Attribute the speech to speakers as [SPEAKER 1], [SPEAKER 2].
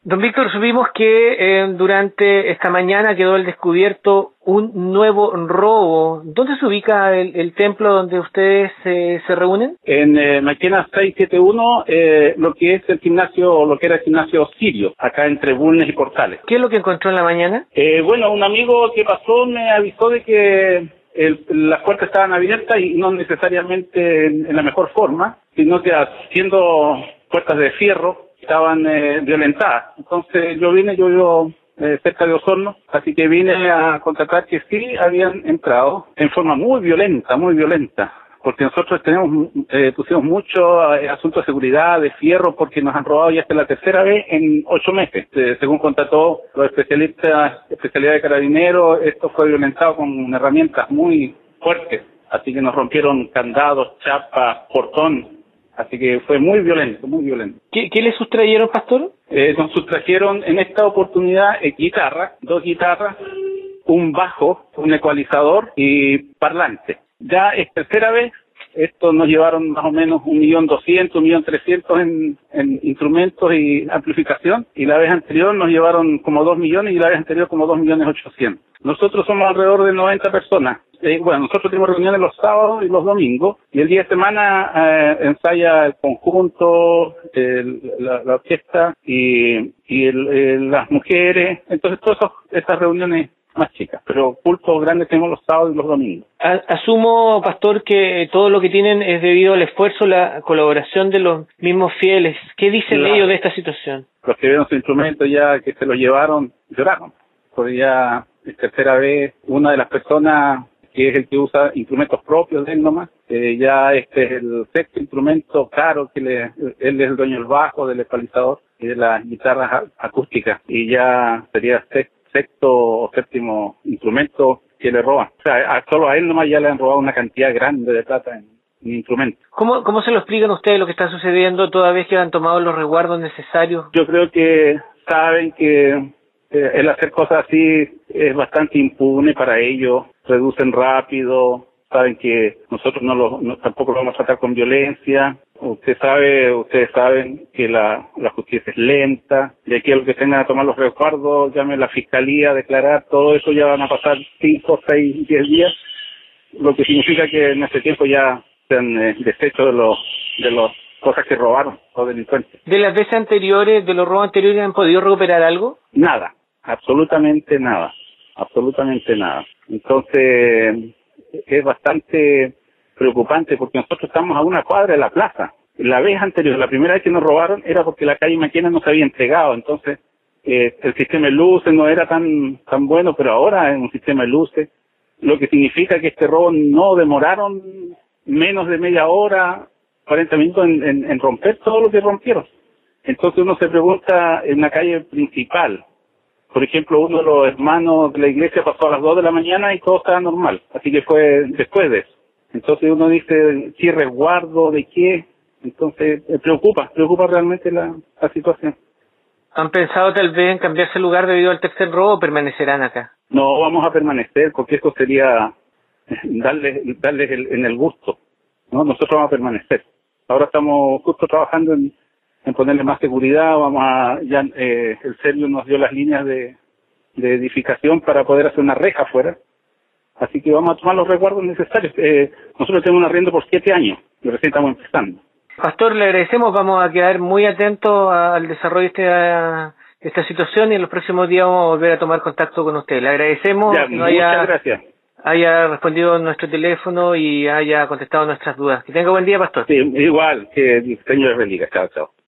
[SPEAKER 1] Don Víctor, supimos que durante esta mañana quedó al descubierto un nuevo robo. ¿Dónde se ubica el templo donde ustedes se reúnen?
[SPEAKER 2] En Maquena 671, lo que es el gimnasio, lo que era el gimnasio Sirio, acá entre Bulnes y Portales.
[SPEAKER 1] ¿Qué es lo que encontró en la mañana?
[SPEAKER 2] Bueno, un amigo que pasó me avisó de que las puertas estaban abiertas y no necesariamente en la mejor forma, sino que siendo puertas de fierro, estaban violentadas. Entonces yo vivo cerca de Osorno, así que vine a constatar que sí habían entrado en forma muy violenta, porque nosotros pusimos mucho asuntos de seguridad, de fierro, porque nos han robado ya hasta la tercera vez en 8 meses. Según constató los especialidad de carabineros, esto fue violentado con herramientas muy fuertes, así que nos rompieron candados, chapas, portón. Así que fue muy violento, muy violento.
[SPEAKER 1] ¿Qué le sustrayeron, pastor?
[SPEAKER 2] Nos sustrajeron en esta oportunidad dos guitarras, un bajo, un ecualizador y parlante. Ya es tercera vez, esto nos llevaron más o menos 1.200.000, 1.300.000 en instrumentos y amplificación, y la vez anterior nos llevaron como 2 millones y la vez anterior como 2.800.000. Nosotros somos alrededor de 90 personas. Nosotros tenemos reuniones los sábados y los domingos, y el día de semana ensaya el conjunto, la orquesta y las mujeres. Entonces todas esas reuniones más chicas, pero cultos grandes tenemos los sábados y los domingos.
[SPEAKER 1] Asumo, pastor, que todo lo que tienen es debido al esfuerzo, la colaboración de los mismos fieles. ¿Qué dicen ellos de esta situación?
[SPEAKER 2] Los que vieron su instrumento ya que se lo llevaron, lloraron. Porque ya es tercera vez, una de las personas que es el que usa instrumentos propios de él nomás, ya este es el sexto instrumento caro que él es el dueño del bajo, del ecualizador y de las guitarras acústicas, y ya sería sexto o séptimo instrumento que le roban. O sea, solo a él nomás ya le han robado una cantidad grande de plata en instrumentos.
[SPEAKER 1] ¿Cómo se lo explican ustedes lo que está sucediendo toda vez que han tomado los resguardos necesarios?
[SPEAKER 2] Yo creo que saben que el hacer cosas así es bastante impune para ellos, reducen rápido, saben que nosotros tampoco lo vamos a tratar con violencia. Ustedes saben que la justicia es lenta, y aquí a los que tengan a tomar los resguardos, llamen a la fiscalía a declarar, todo eso ya van a pasar 5, 6, 10 días, lo que significa que en este tiempo ya se han deshecho de los cosas que robaron los delincuentes.
[SPEAKER 1] ¿De las veces anteriores, de los robos anteriores, han podido recuperar algo?
[SPEAKER 2] Nada, absolutamente nada. Entonces es bastante preocupante porque nosotros estamos a una cuadra de la plaza. La vez anterior, la primera vez que nos robaron era porque la calle Maquena no se había entregado, entonces el sistema de luces no era tan bueno, pero ahora es un sistema de luces, lo que significa que este robo no demoraron menos de media hora, 40 minutos en romper todo lo que rompieron. Entonces uno se pregunta en la calle principal. Por ejemplo, uno de los hermanos de la iglesia pasó a las 2 de la mañana y todo estaba normal, así que fue después de eso. Entonces uno dice, ¿qué resguardo? ¿De qué? Entonces preocupa realmente la situación.
[SPEAKER 1] ¿Han pensado tal vez en cambiarse el lugar debido al tercer robo o permanecerán acá?
[SPEAKER 2] No, vamos a permanecer porque eso sería darles en el gusto, ¿no? Nosotros vamos a permanecer. Ahora estamos justo trabajando en ponerle más seguridad, el Sergio nos dio las líneas de edificación para poder hacer una reja afuera, así que vamos a tomar los resguardos necesarios. Nosotros tenemos un arriendo por 7 años y recién estamos empezando.
[SPEAKER 1] Pastor, le agradecemos, vamos a quedar muy atentos al desarrollo de esta situación y en los próximos días vamos a volver a tomar contacto con usted. Le agradecemos que
[SPEAKER 2] muchas gracias.
[SPEAKER 1] Haya respondido nuestro teléfono y haya contestado nuestras dudas. Que tenga buen día, pastor.
[SPEAKER 2] Sí, igual, que el Señor les bendiga. Chao, chao.